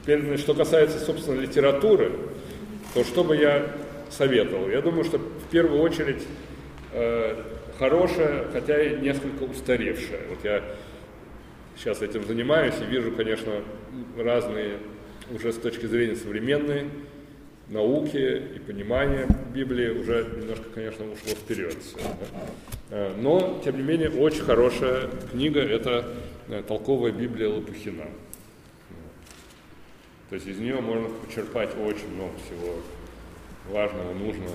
Теперь, значит, что касается, собственно, литературы, то что бы я советовал? Я думаю, что в первую очередь хорошая, хотя и несколько устаревшая. Вот я сейчас этим занимаюсь и вижу, конечно, разные, уже с точки зрения современной науки и понимания Библии, уже немножко, конечно, ушло вперед все. Да? Но, тем не менее, очень хорошая книга – это «Толковая Библия Лопухина». То есть из нее можно почерпать очень много всего важного, нужного,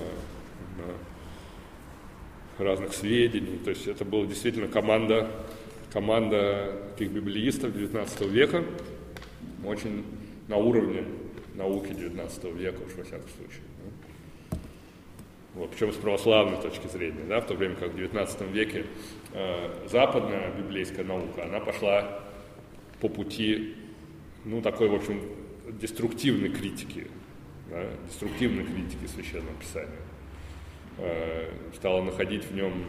разных сведений. То есть это была действительно команда таких библеистов XIX века, очень на уровне науки XIX века, уж во всяком случае. Да? Вот, причем с православной точки зрения, да, в то время как в XIX веке западная библейская наука, она пошла по пути, такой, в общем, деструктивной критики, да, деструктивной критики Священного Писания. Стала находить в нем,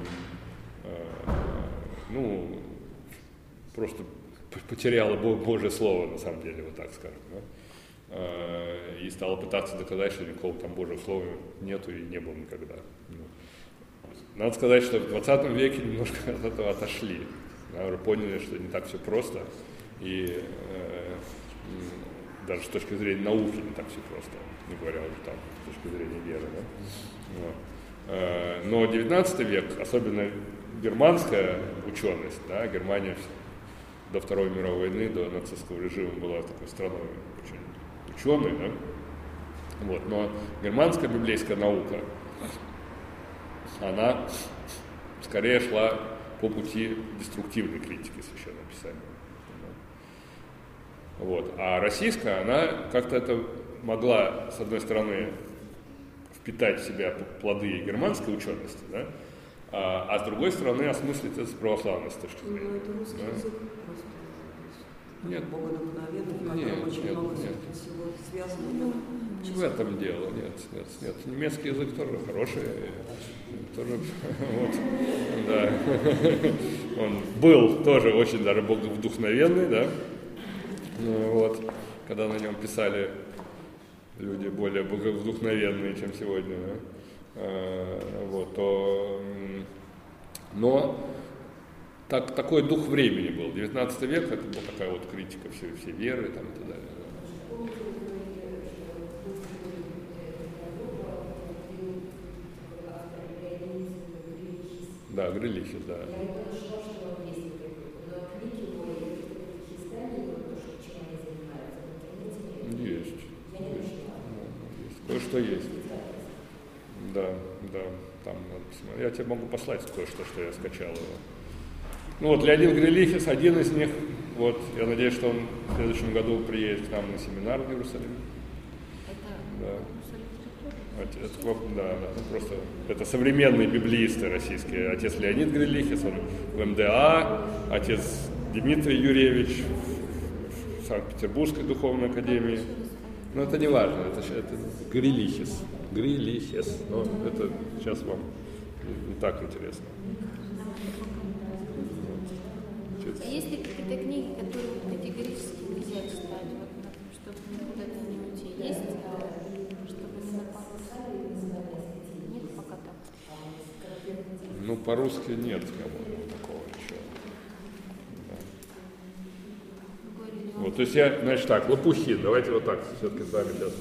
просто потеряла Божье Слово, на самом деле, вот так скажем, да? И стала пытаться доказать, что никакого там Божьего Слова нету и не было никогда. Надо сказать, что в 20 веке немножко от этого отошли, да, уже поняли, что не так все просто, и даже с точки зрения науки не так все просто, не говоря уже там с точки зрения веры. Да? Вот. Но 19 век, особенно германская ученость, да, Германия до Второй мировой войны, до нацистского режима была такой страной очень ученой, да? Вот, но германская библейская наука, она скорее шла по пути деструктивной критики Священного Писания. Вот. А российская, она как-то это могла, с одной стороны, впитать в себя плоды германской учености, да? А с другой стороны осмыслить это с православной точки зрения. Ну, это русский язык просто. Нет. Богодухновенный, в котором очень много всего связано. В этом дело, нет. Немецкий язык тоже хороший, тоже, вот, да. Он был тоже очень даже боговдухновенный, да. Вот, когда на нем писали люди более боговдухновенные, чем сегодня, да? Вот, но такой дух времени был. 19 век это была такая вот критика всей веры там, и так далее. Да, Грилихис, да. Есть. Кое-что есть. Да, там надо посмотреть. Я тебе могу послать кое-что, что я скачал его. Леонид Грилихис, один из них. Вот, я надеюсь, что он в следующем году приедет к нам на семинар в Иерусалим. Просто это современные библеисты российские. Отец Леонид Грилихис, он в МДА, отец Дмитрий Юрьевич в Санкт-Петербургской духовной академии. Но это не важно, это Грилихис. Но это сейчас вам не так интересно. А есть ли какие-то книги, которые категорически нельзя читать, чтобы никуда-то не уйти? Есть, чтобы не напасть? Нет, пока так. По-русски нет, по-моему, такого еще. Да. Вот, то есть я, значит так, Лопухин, давайте вот так все-таки с вами сейчас.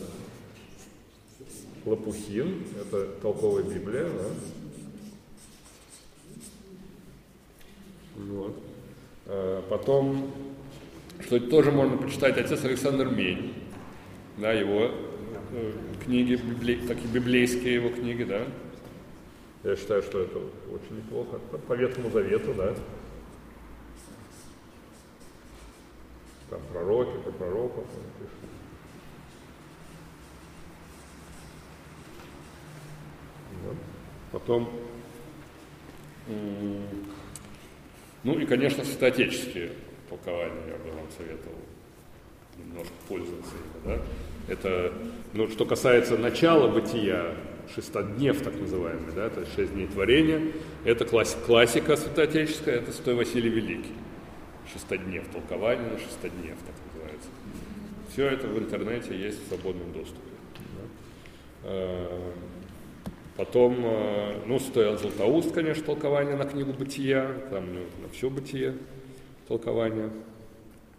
Лопухин, это толковая Библия, да? Вот. Потом, что тоже можно почитать, отец Александр Мень, да, его книги, такие библейские его книги, да. Я считаю, что это очень неплохо. По Ветхому Завету, да. Там пророки, про пророков он пишет. Вот. Потом, и, конечно, святоотеческие толкования я бы вам советовал немножко пользоваться ими, да. Это, что касается начала бытия, шестоднев так называемый, да, то есть 6 дней творения, это классика святоотеческая, это Святой Василий Великий. Шестоднев, толкование на шестоднев, так называется. Все это в интернете есть в свободном доступе. Потом, ну, стоял Златоуст, конечно, толкование на книгу «Бытия», там на все «Бытие» толкование.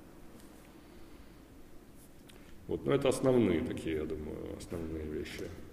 Вот, ну, это основные такие, я думаю, основные вещи.